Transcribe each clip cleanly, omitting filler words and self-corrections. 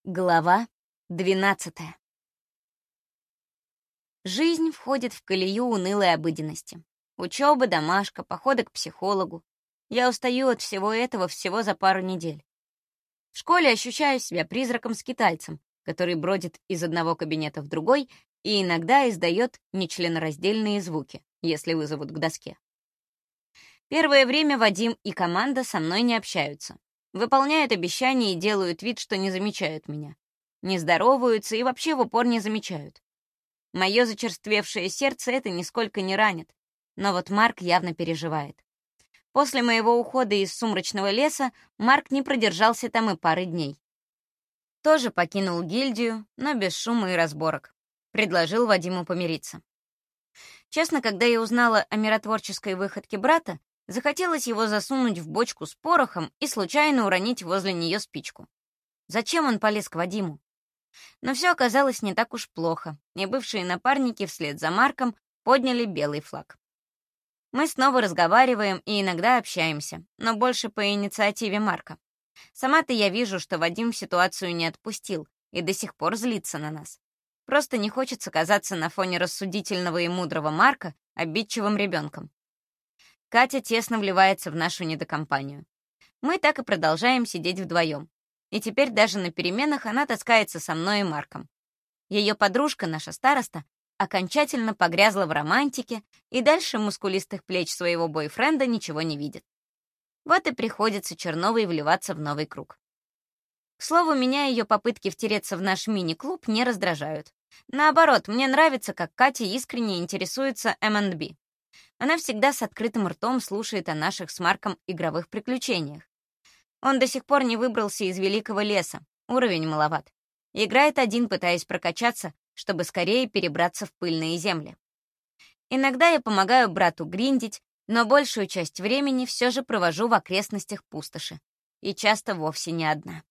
Глава 12. Жизнь входит в колею унылой обыденности. Учеба, домашка, походы к психологу. Я устаю от всего этого всего за пару недель. В школе ощущаю себя призраком-скитальцем, который бродит из одного кабинета в другой и иногда издает нечленораздельные звуки, если вызовут к доске. Первое время Вадим и команда со мной не общаются. Выполняют обещания и делают вид, что не замечают меня. Не здороваются и вообще в упор не замечают. Мое зачерствевшее сердце это нисколько не ранит, но вот Марк явно переживает. После моего ухода из сумрачного леса Марк не продержался там и пары дней. Тоже покинул гильдию, но без шума и разборок. Предложил Вадиму помириться. Честно, когда я узнала о миротворческой выходке брата, захотелось его засунуть в бочку с порохом и случайно уронить возле нее спичку. Зачем он полез к Вадиму? Но все оказалось не так уж плохо, и бывшие напарники вслед за Марком подняли белый флаг. Мы снова разговариваем и иногда общаемся, но больше по инициативе Марка. Сама-то я вижу, что Вадим ситуацию не отпустил и до сих пор злится на нас. Просто не хочется казаться на фоне рассудительного и мудрого Марка обидчивым ребенком. Катя тесно вливается в нашу недокомпанию. Мы так и продолжаем сидеть вдвоем. И теперь даже на переменах она таскается со мной и Марком. Ее подружка, наша староста, окончательно погрязла в романтике и дальше мускулистых плеч своего бойфренда ничего не видит. Вот и приходится Черновой вливаться в новый круг. К слову, меня ее попытки втереться в наш мини-клуб не раздражают. Наоборот, мне нравится, как Катя искренне интересуется M&B. Она всегда с открытым ртом слушает о наших с Марком игровых приключениях. Он до сих пор не выбрался из великого леса, уровень маловат. Играет один, пытаясь прокачаться, чтобы скорее перебраться в пыльные земли. Иногда я помогаю брату гриндить, но большую часть времени все же провожу в окрестностях пустоши. И часто вовсе не одна.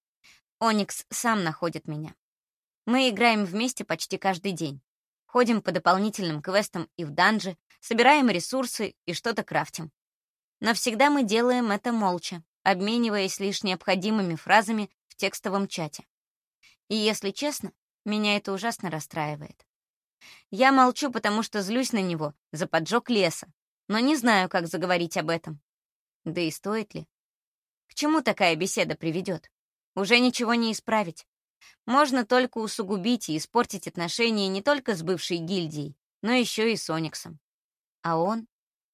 Оникс сам находит меня. Мы играем вместе почти каждый день. Ходим по дополнительным квестам и в данжи, собираем ресурсы и что-то крафтим. Но всегда мы делаем это молча, обмениваясь лишь необходимыми фразами в текстовом чате. И если честно, меня это ужасно расстраивает. Я молчу, потому что злюсь на него за поджог леса, но не знаю, как заговорить об этом. Да и стоит ли? К чему такая беседа приведет? Уже ничего не исправить. Можно только усугубить и испортить отношения не только с бывшей гильдией, но еще и с Ониксом. А он?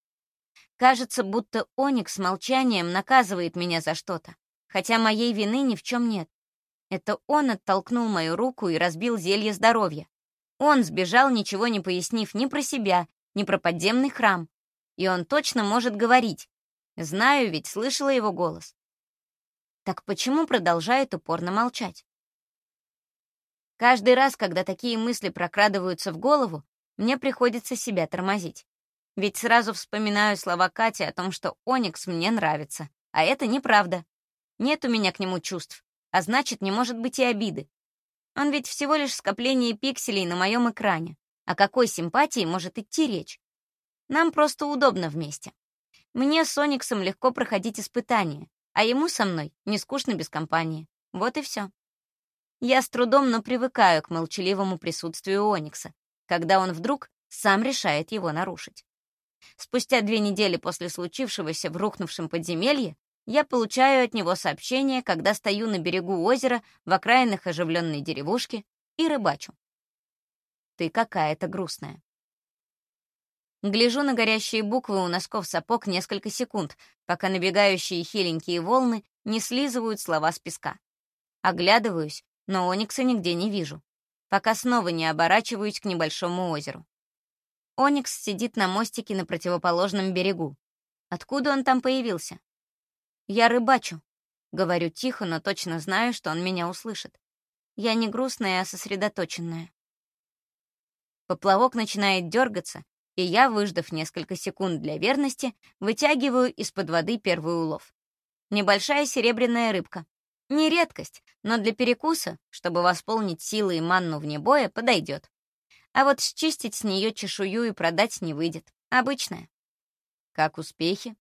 Кажется, будто Оникс молчанием наказывает меня за что-то, хотя моей вины ни в чем нет. Это он оттолкнул мою руку и разбил зелье здоровья. Он сбежал, ничего не пояснив ни про себя, ни про подземный храм. И он точно может говорить. Знаю, ведь слышала его голос. Так почему продолжает упорно молчать? Каждый раз, когда такие мысли прокрадываются в голову, мне приходится себя тормозить. Ведь сразу вспоминаю слова Кати о том, что Оникс мне нравится. А это неправда. Нет у меня к нему чувств, а значит, не может быть и обиды. Он ведь всего лишь скопление пикселей на моем экране. О какой симпатии может идти речь? Нам просто удобно вместе. Мне с Ониксом легко проходить испытания, а ему со мной не скучно без компании. Вот и все. Я с трудом, но привыкаю к молчаливому присутствию Оникса, когда он вдруг сам решает его нарушить. Спустя 2 недели после случившегося в рухнувшем подземелье я получаю от него сообщение, когда стою на берегу озера в окраинах оживленной деревушки и рыбачу. Ты какая-то грустная. Гляжу на горящие буквы у носков сапог несколько секунд, пока набегающие хиленькие волны не слизывают слова с песка. Оглядываюсь, но Оникса нигде не вижу, пока снова не оборачиваюсь к небольшому озеру. Оникс сидит на мостике на противоположном берегу. Откуда он там появился? «Я рыбачу», — говорю тихо, но точно знаю, что он меня услышит. Я не грустная, а сосредоточенная. Поплавок начинает дергаться, и я, выждав несколько секунд для верности, вытягиваю из-под воды первый улов. Небольшая серебряная рыбка. Не редкость, но для перекуса, чтобы восполнить силы и манну вне боя, подойдет. А вот счистить с нее чешую и продать не выйдет. Обычная. Как успехи?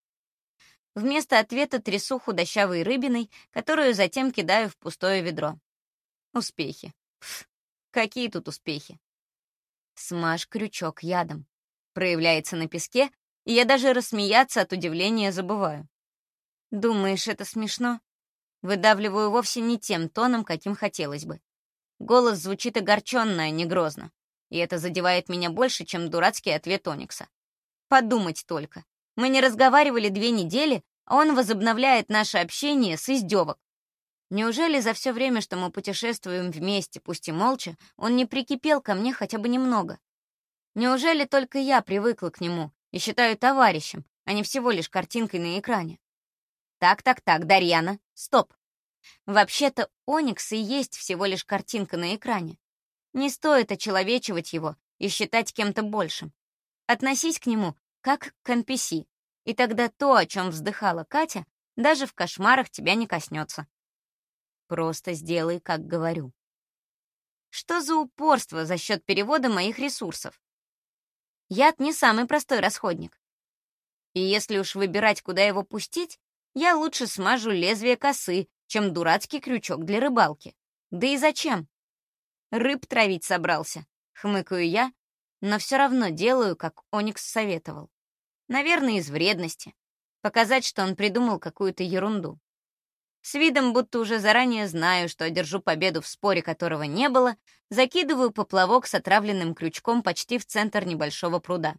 Вместо ответа трясу худощавой рыбиной, которую затем кидаю в пустое ведро. Успехи. Пф, какие тут успехи? Смажь крючок ядом. Проявляется на песке, и я даже рассмеяться от удивления забываю. Думаешь, это смешно? Выдавливаю вовсе не тем тоном, каким хотелось бы. Голос звучит огорченно, а не грозно. И это задевает меня больше, чем дурацкий ответ Оникса. Подумать только. Мы не разговаривали 2 недели, а он возобновляет наше общение с издевок. Неужели за все время, что мы путешествуем вместе, пусть и молча, он не прикипел ко мне хотя бы немного? Неужели только я привыкла к нему и считаю товарищем, а не всего лишь картинкой на экране? Так, Дарьяна, стоп. Вообще-то Оникс и есть всего лишь картинка на экране. Не стоит очеловечивать его и считать кем-то большим. Относись к нему как к NPC, и тогда то, о чем вздыхала Катя, даже в кошмарах тебя не коснется. Просто сделай, как говорю. Что за упорство за счет перевода моих ресурсов? Яд не самый простой расходник. И если уж выбирать, куда его пустить, я лучше смажу лезвие косы, чем дурацкий крючок для рыбалки. Да и зачем? Рыб травить собрался, хмыкаю я, но все равно делаю, как Оникс советовал. Наверное, из вредности. Показать, что он придумал какую-то ерунду. С видом, будто уже заранее знаю, что одержу победу в споре, которого не было, закидываю поплавок с отравленным крючком почти в центр небольшого пруда.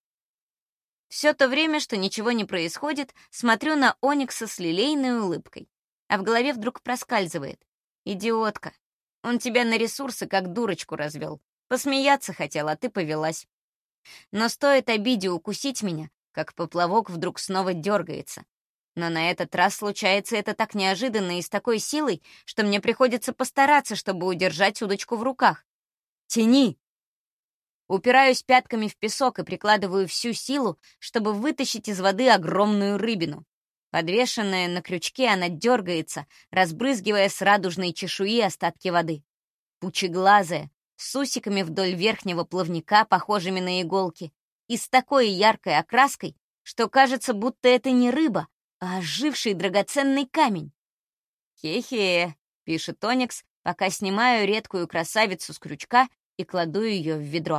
Все то время, что ничего не происходит, смотрю на Оникса с лилейной улыбкой. А в голове вдруг проскальзывает. «Идиотка, он тебя на ресурсы как дурочку развел. Посмеяться хотел, а ты повелась». Но стоит обиде укусить меня, как поплавок вдруг снова дергается. Но на этот раз случается это так неожиданно и с такой силой, что мне приходится постараться, чтобы удержать удочку в руках. «Тяни!» Упираюсь пятками в песок и прикладываю всю силу, чтобы вытащить из воды огромную рыбину. Подвешенная на крючке, она дергается, разбрызгивая с радужной чешуи остатки воды. Пучеглазая, с усиками вдоль верхнего плавника, похожими на иголки, и с такой яркой окраской, что кажется, будто это не рыба, а оживший драгоценный камень. «Хе-хе», — пишет Оникс, пока снимаю редкую красавицу с крючка и кладу ее в ведро.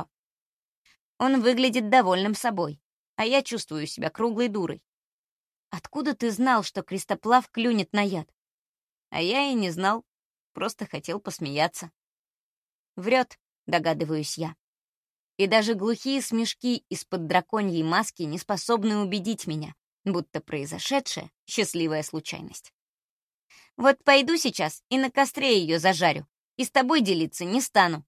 Он выглядит довольным собой, а я чувствую себя круглой дурой. «Откуда ты знал, что крестоплав клюнет на яд?» А я и не знал, просто хотел посмеяться. Врет, догадываюсь я. И даже глухие смешки из-под драконьей маски не способны убедить меня, будто произошедшая — счастливая случайность. Вот пойду сейчас и на костре ее зажарю, и с тобой делиться не стану.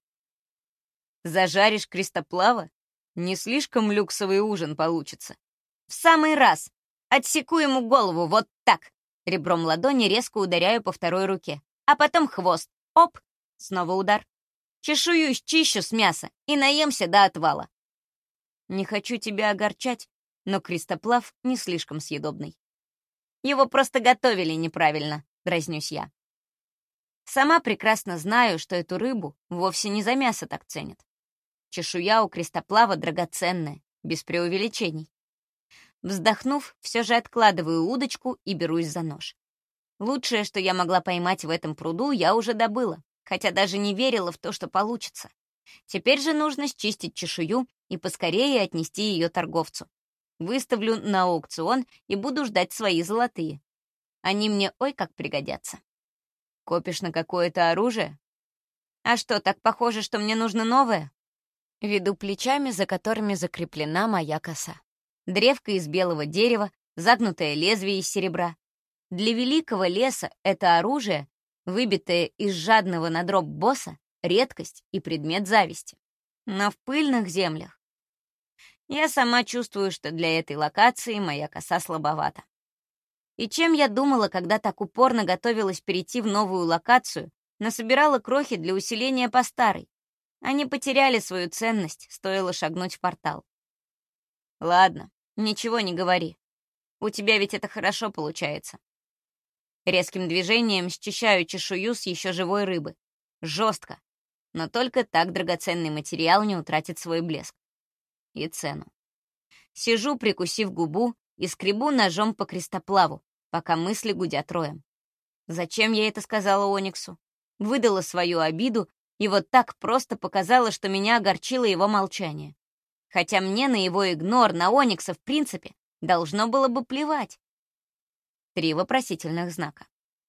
Зажаришь крестоплава? Не слишком люксовый ужин получится. В самый раз. Отсеку ему голову вот так. Ребром ладони резко ударяю по второй руке. А потом хвост. Оп! Снова удар. Чешую счищу с мяса и наемся до отвала. Не хочу тебя огорчать, но крестоплав не слишком съедобный. Его просто готовили неправильно, дразнюсь я. Сама прекрасно знаю, что эту рыбу вовсе не за мясо так ценят. Чешуя у крестоплава драгоценная, без преувеличений. Вздохнув, все же откладываю удочку и берусь за нож. Лучшее, что я могла поймать в этом пруду, я уже добыла, хотя даже не верила в то, что получится. Теперь же нужно счистить чешую и поскорее отнести ее торговцу. Выставлю на аукцион и буду ждать свои золотые. Они мне ой как пригодятся. Копишь на какое-то оружие? А что, так похоже, что мне нужно новое? Веду плечами, за которыми закреплена моя коса. Древко из белого дерева, загнутое лезвие из серебра. Для великого леса это оружие, выбитое из жадного на дробь босса, редкость и предмет зависти. Но в пыльных землях я сама чувствую, что для этой локации моя коса слабовата. И чем я думала, когда так упорно готовилась перейти в новую локацию, насобирала крохи для усиления по старой. Они потеряли свою ценность, стоило шагнуть в портал. Ладно, ничего не говори. У тебя ведь это хорошо получается. Резким движением счищаю чешую с еще живой рыбы. Жестко. Но только так драгоценный материал не утратит свой блеск. И цену. Сижу, прикусив губу, и скребу ножом по крестоплаву, пока мысли гудят роем. Зачем я это сказала Ониксу? выдала свою обиду и вот так просто показала, что меня огорчило его молчание. Хотя мне на его игнор, на Оникса в принципе, должно было бы плевать. 3 вопросительных знака.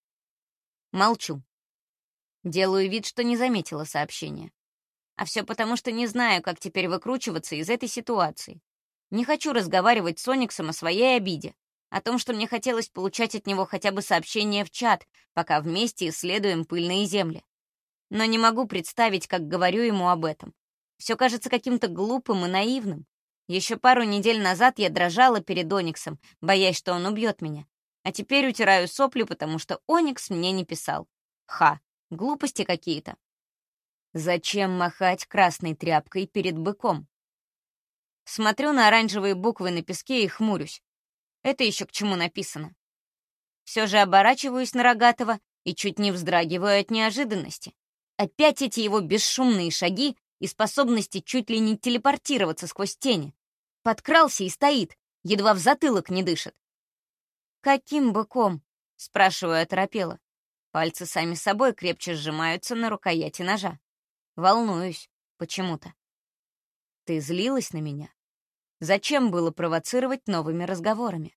Молчу. Делаю вид, что не заметила сообщение. А все потому, что не знаю, как теперь выкручиваться из этой ситуации. Не хочу разговаривать с Ониксом о своей обиде, о том, что мне хотелось получать от него хотя бы сообщение в чат, пока вместе исследуем пыльные земли. Но не могу представить, как говорю ему об этом. Все кажется каким-то глупым и наивным. Еще пару недель назад я дрожала перед Ониксом, боясь, что он убьет меня. А теперь утираю сопли, потому что Оникс мне не писал. Глупости какие-то. Зачем махать красной тряпкой перед быком? Смотрю на оранжевые буквы на песке и хмурюсь. Это еще к чему написано? Все же оборачиваюсь на Рогатого и чуть не вздрагиваю от неожиданности. Опять эти его бесшумные шаги и способности чуть ли не телепортироваться сквозь тени. Подкрался и стоит, едва в затылок не дышит. «Каким быком?» — спрашиваю оторопело. Пальцы сами собой крепче сжимаются на рукояти ножа. Волнуюсь почему-то. Ты злилась на меня? Зачем было провоцировать новыми разговорами?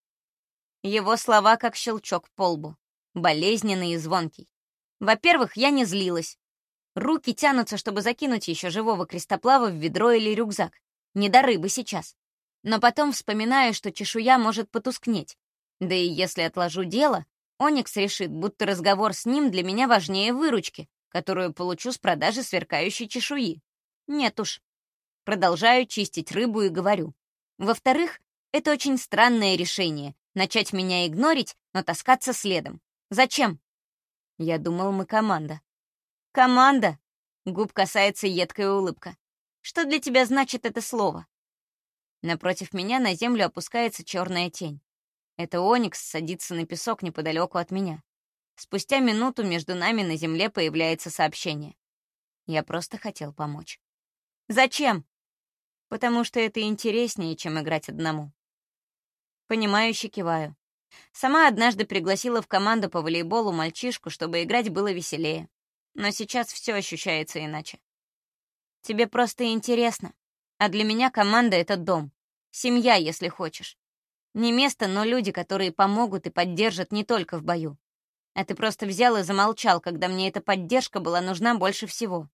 Его слова как щелчок по лбу, болезненный и звонкий. Во-первых, я не злилась. Руки тянутся, чтобы закинуть еще живого крестоплава в ведро или рюкзак. Не до рыбы сейчас. Но потом вспоминаю, что чешуя может потускнеть. Да и если отложу дело, Оникс решит, будто разговор с ним для меня важнее выручки, которую получу с продажи сверкающей чешуи. Нет уж. Продолжаю чистить рыбу и говорю. Во-вторых, это очень странное решение — начать меня игнорить, но таскаться следом. Зачем? Я думал, мы команда. Команда? Губ касается едкая улыбка. Что для тебя значит это слово? Напротив меня на землю опускается черная тень. Это Оникс садится на песок неподалеку от меня. Спустя минуту между нами на земле появляется сообщение. Я просто хотел помочь. Зачем? Потому что это интереснее, чем играть одному. Понимающе киваю. Сама однажды пригласила в команду по волейболу мальчишку, чтобы играть было веселее. Но сейчас все ощущается иначе. Тебе просто интересно. А для меня команда — это дом. Семья, если хочешь. Не место, но люди, которые помогут и поддержат не только в бою. А ты просто взял и замолчал, когда мне эта поддержка была нужна больше всего.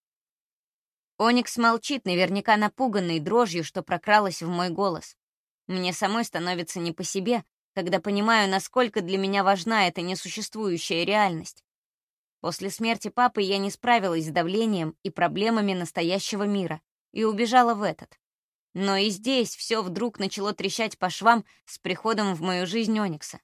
Оникс молчит, наверняка напуганный дрожью, что прокралась в мой голос. Мне самой становится не по себе, когда понимаю, насколько для меня важна эта несуществующая реальность. После смерти папы я не справилась с давлением и проблемами настоящего мира и убежала в этот. Но и здесь все вдруг начало трещать по швам с приходом в мою жизнь Оникса.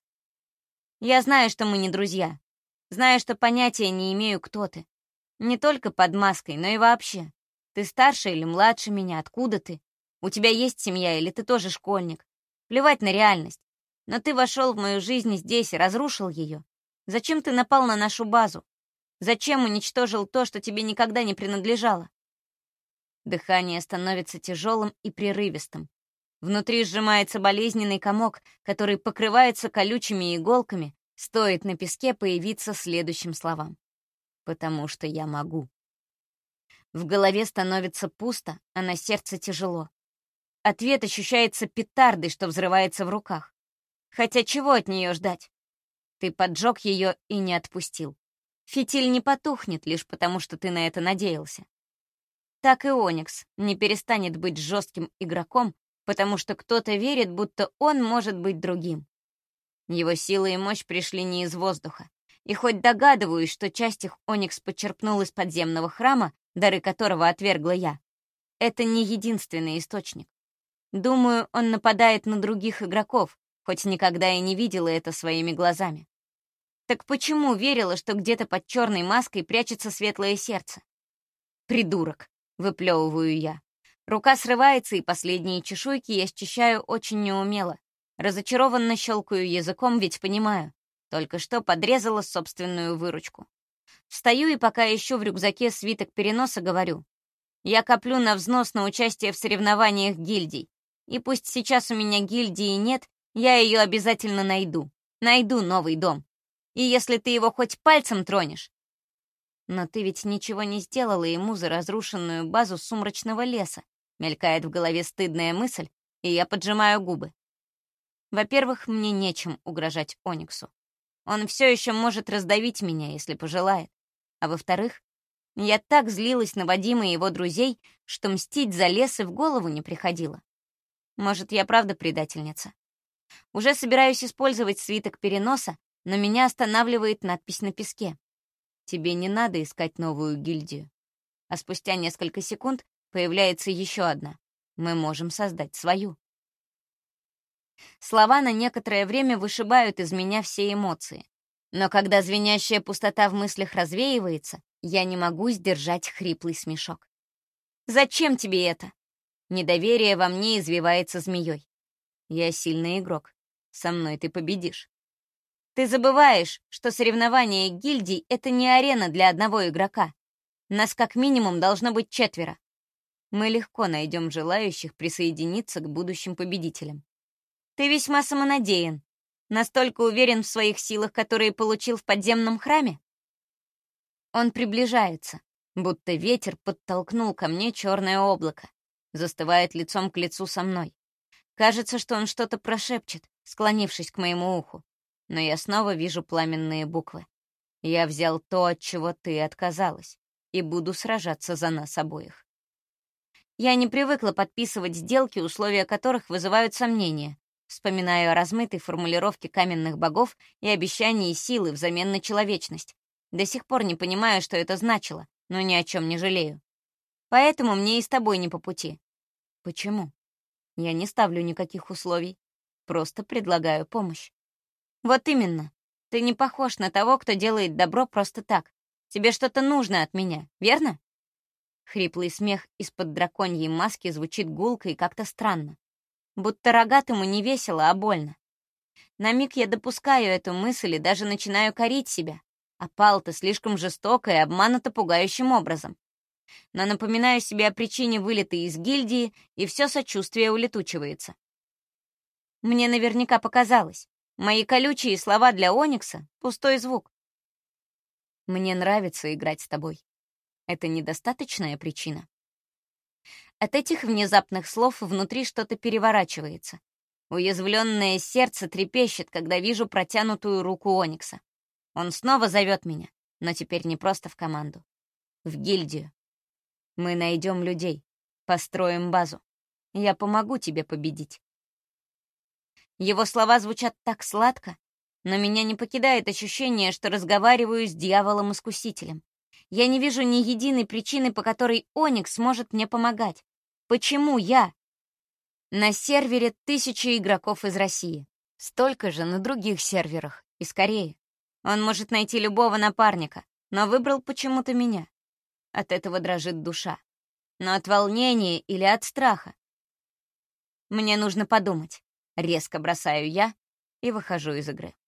Я знаю, что мы не друзья. Знаю, что понятия не имею, кто ты. Не только под маской, но и вообще. Ты старше или младше меня, откуда ты? У тебя есть семья или ты тоже школьник? Плевать на реальность. Но ты вошел в мою жизнь здесь и разрушил ее. Зачем ты напал на нашу базу? Зачем уничтожил то, что тебе никогда не принадлежало? Дыхание становится тяжелым и прерывистым. Внутри сжимается болезненный комок, который покрывается колючими иголками, стоит на песке появиться следующим словам. Потому что я могу. В голове становится пусто, а на сердце тяжело. Ответ ощущается петардой, что взрывается в руках. Хотя чего от нее ждать? Ты поджег ее и не отпустил. Фитиль не потухнет лишь потому, что ты на это надеялся. Так и Оникс не перестанет быть жестким игроком, потому что кто-то верит, будто он может быть другим. Его сила и мощь пришли не из воздуха. И хоть догадываюсь, что часть их Оникс почерпнул из подземного храма, дары которого отвергла я, это не единственный источник. Думаю, он нападает на других игроков, хоть никогда и не видела это своими глазами. Так почему верила, что где-то под черной маской прячется светлое сердце? Придурок, выплевываю я. Рука срывается, и последние чешуйки я счищаю очень неумело. Разочарованно щелкаю языком, ведь понимаю, только что подрезала собственную выручку. Встаю и пока ищу в рюкзаке свиток переноса, говорю. Я коплю на взнос на участие в соревнованиях гильдий. И пусть сейчас у меня гильдии нет, я ее обязательно найду. Найду новый дом. И если ты его хоть пальцем тронешь... «Но ты ведь ничего не сделала ему за разрушенную базу сумрачного леса», мелькает в голове стыдная мысль, и я поджимаю губы. Во-первых, мне нечем угрожать Ониксу. Он все еще может раздавить меня, если пожелает. А во-вторых, я так злилась на Вадима и его друзей, что мстить за лес и в голову не приходило. Может, я правда предательница? Уже собираюсь использовать свиток переноса, но меня останавливает надпись на песке. «Тебе не надо искать новую гильдию». А спустя несколько секунд появляется еще одна. Мы можем создать свою. Слова на некоторое время вышибают из меня все эмоции. Но когда звенящая пустота в мыслях развеивается, я не могу сдержать хриплый смешок. «Зачем тебе это?» Недоверие во мне извивается змеей. «Я сильный игрок. Со мной ты победишь». «Ты забываешь, что соревнования гильдий — это не арена для одного игрока. Нас как минимум должно быть 4. Мы легко найдем желающих присоединиться к будущим победителям. Ты весьма самонадеян. Настолько уверен в своих силах, которые получил в подземном храме?» Он приближается, будто ветер подтолкнул ко мне черное облако. Застывает лицом к лицу со мной. Кажется, что он что-то прошепчет, склонившись к моему уху. Но я снова вижу пламенные буквы. «Я взял то, от чего ты отказалась, и буду сражаться за нас обоих». Я не привыкла подписывать сделки, условия которых вызывают сомнения. Вспоминаю о размытой формулировке каменных богов и обещании силы взамен на человечность. До сих пор не понимаю, что это значило, но ни о чем не жалею. Поэтому мне и с тобой не по пути. Почему? Я не ставлю никаких условий. Просто предлагаю помощь. Вот именно. Ты не похож на того, кто делает добро просто так. Тебе что-то нужно от меня, верно? Хриплый смех из-под драконьей маски звучит гулко и как-то странно. Будто рогатому не весело, а больно. На миг я допускаю эту мысль и даже начинаю корить себя. Опал-то слишком жестоко и обмануто пугающим образом. Но напоминаю себе о причине вылета из гильдии, и все сочувствие улетучивается. Мне наверняка показалось. Мои колючие слова для Оникса — пустой звук. Мне нравится играть с тобой. Это недостаточная причина. От этих внезапных слов внутри что-то переворачивается. Уязвленное сердце трепещет, когда вижу протянутую руку Оникса. Он снова зовет меня, но теперь не просто в команду. В гильдию. Мы найдем людей, построим базу. Я помогу тебе победить. Его слова звучат так сладко, но меня не покидает ощущение, что разговариваю с дьяволом-искусителем. Я не вижу ни единой причины, по которой Оникс может мне помогать. Почему я? На сервере 1000 игроков из России. Столько же на других серверах, и скорее. Он может найти любого напарника, но выбрал почему-то меня. От этого дрожит душа. Но от волнения или от страха? Мне нужно подумать. Резко бросаю я и выхожу из игры.